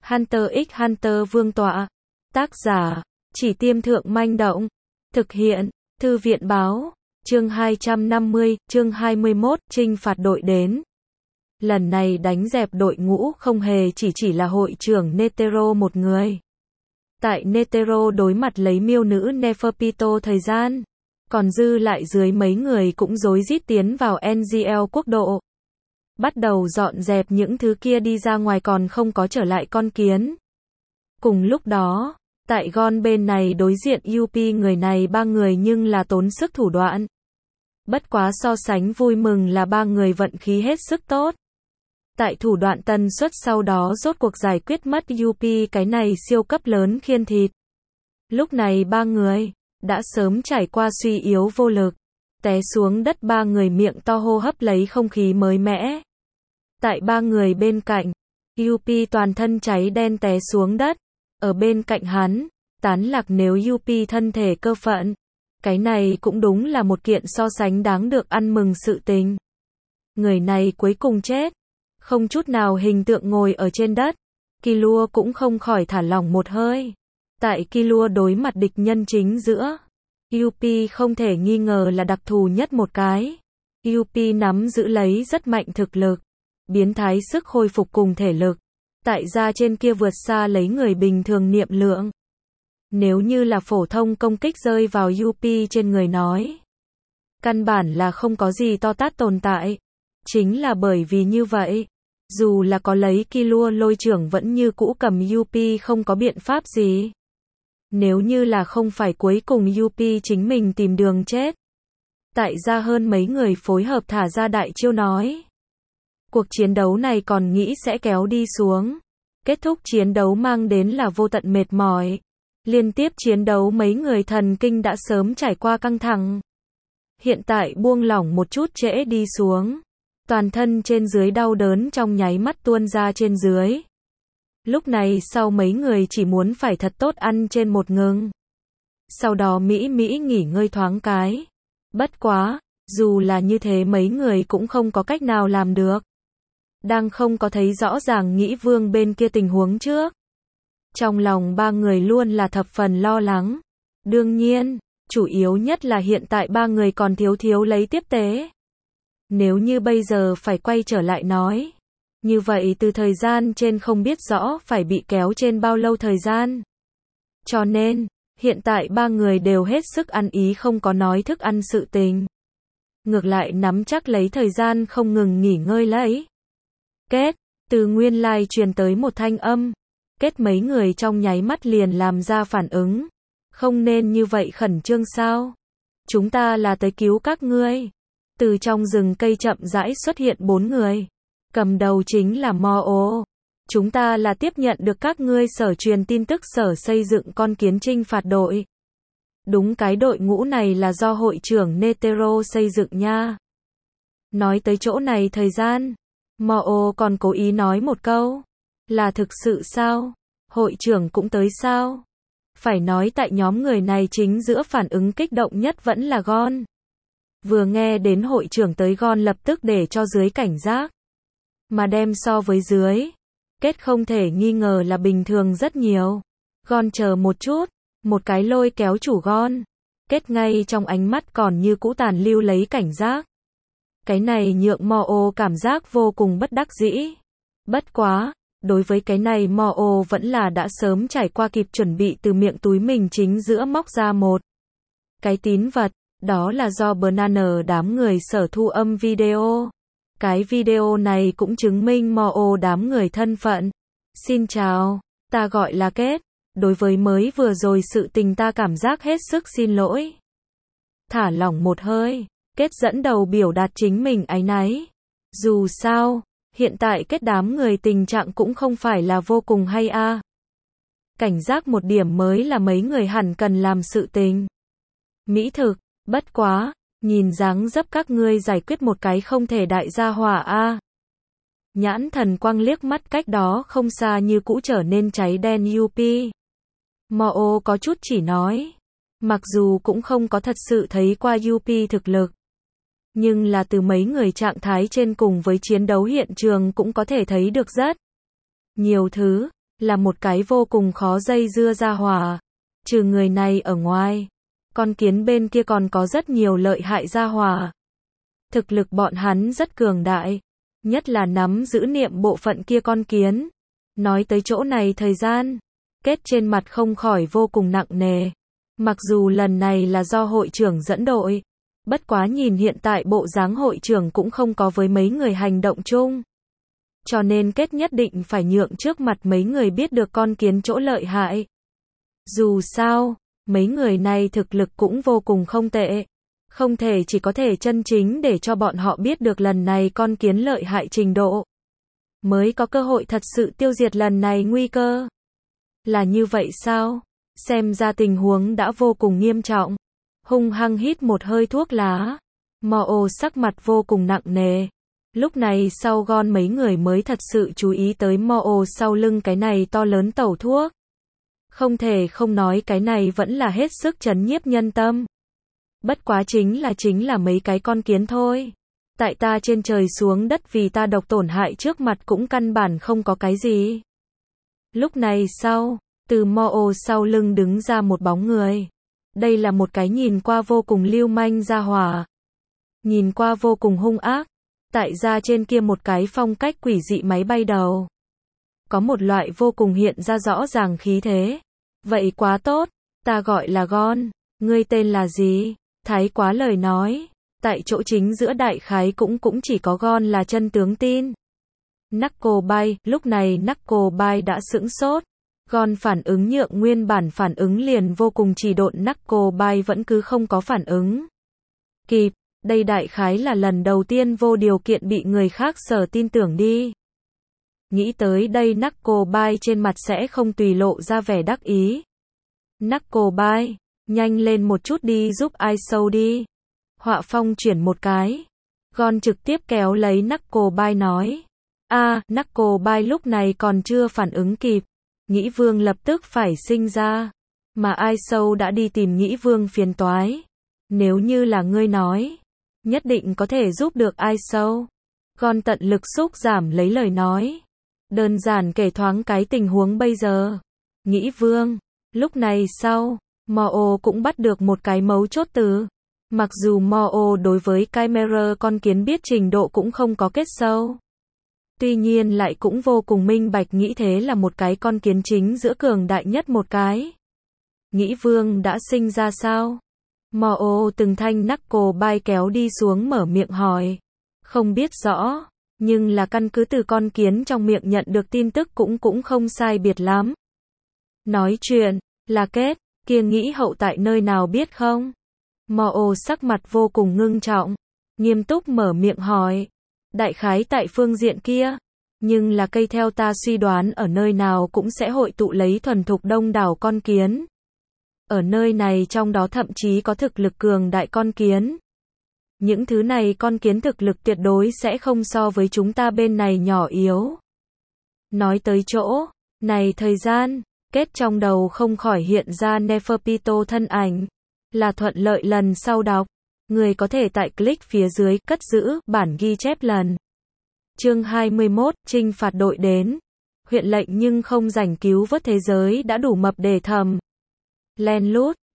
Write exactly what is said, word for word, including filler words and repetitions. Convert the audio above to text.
Hunter x Hunter Vương tọa. Tác giả, Chỉ Tiêm Thượng Manh Động. Thực hiện, Thư viện Báo. Chương hai trăm năm mươi, chương hai mươi mốt, trinh phạt đội đến. Lần này đánh dẹp đội ngũ không hề chỉ chỉ là hội trưởng Netero một người. Tại Netero đối mặt lấy miêu nữ Neferpito thời gian, còn dư lại dưới mấy người cũng rối rít tiến vào en giê lờ quốc độ. Bắt đầu dọn dẹp những thứ kia đi ra ngoài còn không có trở lại con kiến. Cùng lúc đó, tại Gon bên này đối diện u pê người này ba người nhưng là tốn sức thủ đoạn. Bất quá so sánh vui mừng là ba người vận khí hết sức tốt. Tại thủ đoạn tần suất sau đó rốt cuộc giải quyết mất u pê cái này siêu cấp lớn khiên thịt. Lúc này ba người đã sớm trải qua suy yếu vô lực, té xuống đất, ba người miệng to hô hấp lấy không khí mới mẻ. Tại ba người bên cạnh, u pê toàn thân cháy đen té xuống đất, ở bên cạnh hắn, tán lạc nếu u pê thân thể cơ phận. Cái này cũng đúng là một kiện so sánh đáng được ăn mừng sự tình. Người này cuối cùng chết, không chút nào hình tượng ngồi ở trên đất. Killua cũng không khỏi thả lỏng một hơi. Tại Killua đối mặt địch nhân chính giữa, u pê không thể nghi ngờ là đặc thù nhất một cái. u pê nắm giữ lấy rất mạnh thực lực, biến thái sức hồi phục cùng thể lực. Tại ra trên kia vượt xa lấy người bình thường niệm lượng. Nếu như là phổ thông công kích rơi vào u pê trên người nói, căn bản là không có gì to tát tồn tại. Chính là bởi vì như vậy, dù là có lấy Killua lôi trưởng vẫn như cũ cầm u pê không có biện pháp gì. Nếu như là không phải cuối cùng u pê chính mình tìm đường chết. Tại ra hơn mấy người phối hợp thả ra đại chiêu nói. Cuộc chiến đấu này còn nghĩ sẽ kéo đi xuống. Kết thúc chiến đấu mang đến là vô tận mệt mỏi. Liên tiếp chiến đấu mấy người thần kinh đã sớm trải qua căng thẳng. Hiện tại buông lỏng một chút trễ đi xuống. Toàn thân trên dưới đau đớn trong nháy mắt tuôn ra trên dưới. Lúc này sau mấy người chỉ muốn phải thật tốt ăn trên một ngừng. Sau đó Mỹ Mỹ nghỉ ngơi thoáng cái. Bất quá, dù là như thế mấy người cũng không có cách nào làm được. Đang không có thấy rõ ràng Nghĩ Vương bên kia tình huống trước. Trong lòng ba người luôn là thập phần lo lắng. Đương nhiên, chủ yếu nhất là hiện tại ba người còn thiếu thiếu lấy tiếp tế. Nếu như bây giờ phải quay trở lại nói, như vậy từ thời gian trên không biết rõ phải bị kéo trên bao lâu thời gian. Cho nên, hiện tại ba người đều hết sức ăn ý không có nói thức ăn sự tình. Ngược lại nắm chắc lấy thời gian không ngừng nghỉ ngơi lấy. Kết, từ nguyên lai truyền tới một thanh âm. Kết mấy người trong nháy mắt liền làm ra phản ứng. Không nên như vậy khẩn trương sao? Chúng ta là tới cứu các ngươi. Từ trong rừng cây chậm rãi xuất hiện bốn người. Cầm đầu chính là Mo-o. Chúng ta là tiếp nhận được các ngươi sở truyền tin tức sở xây dựng con kiến trinh phạt đội. Đúng, cái đội ngũ này là do hội trưởng Netero xây dựng nha. Nói tới chỗ này thời gian, Mo-o còn cố ý nói một câu. Là thực sự sao? Hội trưởng cũng tới sao? Phải nói tại nhóm người này chính giữa phản ứng kích động nhất vẫn là Gon. Vừa nghe đến hội trưởng tới Gon lập tức để cho dưới cảnh giác. Mà đem so với dưới, Kết không thể nghi ngờ là bình thường rất nhiều. Gon chờ một chút, một cái lôi kéo chủ Gon. Kết ngay trong ánh mắt còn như cũ tàn lưu lấy cảnh giác. Cái này nhượng Mo-o cảm giác vô cùng bất đắc dĩ. Bất quá, đối với cái này Mo-o vẫn là đã sớm trải qua kịp chuẩn bị từ miệng túi mình chính giữa móc ra một cái tín vật. Đó là do Banana đám người sở thu âm video. Cái video này cũng chứng minh Mo-o đám người thân phận. Xin chào, ta gọi là Kết. Đối với mới vừa rồi sự tình ta cảm giác hết sức xin lỗi. Thả lỏng một hơi, Kết dẫn đầu biểu đạt chính mình áy náy. Dù sao, hiện tại Kết đám người tình trạng cũng không phải là vô cùng hay a. À. Cảnh giác một điểm mới là mấy người hẳn cần làm sự tình. Mỹ thực, bất quá, nhìn dáng dấp các ngươi giải quyết một cái không thể đại gia hỏa a. À. Nhãn thần quang liếc mắt cách đó không xa như cũ trở nên cháy đen u pê. Mo-o có chút chỉ nói. Mặc dù cũng không có thật sự thấy qua u pê thực lực. Nhưng là từ mấy người trạng thái trên cùng với chiến đấu hiện trường cũng có thể thấy được rất nhiều thứ. là một cái vô cùng khó dây dưa ra hỏa. Trừ người này ở ngoài, con kiến bên kia còn có rất nhiều lợi hại ra hỏa. Thực lực bọn hắn rất cường đại, nhất là nắm giữ niệm bộ phận kia con kiến. Nói tới chỗ này thời gian, Kết trên mặt không khỏi vô cùng nặng nề. Mặc dù lần này là do hội trưởng dẫn đội, bất quá nhìn hiện tại bộ dáng hội trưởng cũng không có với mấy người hành động chung. Cho nên Kết nhất định phải nhượng trước mặt mấy người biết được con kiến chỗ lợi hại. Dù sao, mấy người này thực lực cũng vô cùng không tệ. Không thể chỉ có thể chân chính để cho bọn họ biết được lần này con kiến lợi hại trình độ. Mới có cơ hội thật sự tiêu diệt lần này nguy cơ. Là như vậy sao? Xem ra tình huống đã vô cùng nghiêm trọng. Hung hăng hít một hơi thuốc lá. Mo sắc mặt vô cùng nặng nề. Lúc này sau gon mấy người mới thật sự chú ý tới Mo sau lưng cái này to lớn tẩu thuốc. Không thể không nói cái này vẫn là hết sức chấn nhiếp nhân tâm. Bất quá chính là chính là mấy cái con kiến thôi. Tại ta trên trời xuống đất vì ta độc tổn hại trước mặt cũng căn bản không có cái gì. Lúc này sau, từ Mo sau lưng đứng ra một bóng người. Đây là một cái nhìn qua vô cùng lưu manh ra hỏa. Nhìn qua vô cùng hung ác. Tại ra trên kia một cái phong cách quỷ dị máy bay đầu. Có một loại vô cùng hiện ra rõ ràng khí thế. Vậy quá tốt, ta gọi là Gon, ngươi tên là gì? Thái quá lời nói. Tại chỗ chính giữa đại khái cũng cũng chỉ có Gon là chân tướng tin. Knucklebite, lúc này Knucklebite đã sững sốt. Gon phản ứng nhượng nguyên bản phản ứng liền vô cùng trì độn, Knucklebite vẫn cứ không có phản ứng kịp. Đây đại khái là lần đầu tiên vô điều kiện bị người khác sở tin tưởng đi. Nghĩ tới đây Knucklebite trên mặt sẽ không tùy lộ ra vẻ đắc ý. Knucklebite, nhanh lên một chút đi giúp ai sâu đi. Họa phong chuyển một cái. Gon trực tiếp kéo lấy Knucklebite nói. A, à, Knucklebite lúc này còn chưa phản ứng kịp. Nghĩ Vương lập tức phải sinh ra. Mà ai sâu đã đi tìm Nghĩ Vương phiền toái. Nếu như là ngươi nói, nhất định có thể giúp được ai sâu. Gon tận lực xúc giảm lấy lời nói. Đơn giản kể thoáng cái tình huống bây giờ. Nghĩ Vương, lúc này sau, Mo cũng bắt được một cái mấu chốt từ. Mặc dù Mo đối với Chimera con kiến biết trình độ cũng không có kết sâu. Tuy nhiên lại cũng vô cùng minh bạch Nghĩ thế là một cái con kiến chính giữa cường đại nhất một cái. Nghĩ Vương đã sinh ra sao? Mo từng thanh Knucklebite kéo đi xuống mở miệng hỏi. Không biết rõ, nhưng là căn cứ từ con kiến trong miệng nhận được tin tức cũng cũng không sai biệt lắm. Nói chuyện, là Kết, kia Nghĩ hậu tại nơi nào biết không? Mo sắc mặt vô cùng ngưng trọng, nghiêm túc mở miệng hỏi. Đại khái tại phương diện kia, nhưng là cây theo ta suy đoán ở nơi nào cũng sẽ hội tụ lấy thuần thục đông đảo con kiến. Ở nơi này trong đó thậm chí có thực lực cường đại con kiến. Những thứ này con kiến thực lực tuyệt đối sẽ không so với chúng ta bên này nhỏ yếu. Nói tới chỗ này thời gian, Kết trong đầu không khỏi hiện ra Neferpito thân ảnh. Là thuận lợi lần sau đọc. Người có thể tại click phía dưới cất giữ bản ghi chép lần. Chương hai mươi mốt, trinh phạt đội đến. Huyện lệnh nhưng không rảnh cứu vớt thế giới đã đủ mập để thầm. Len lút,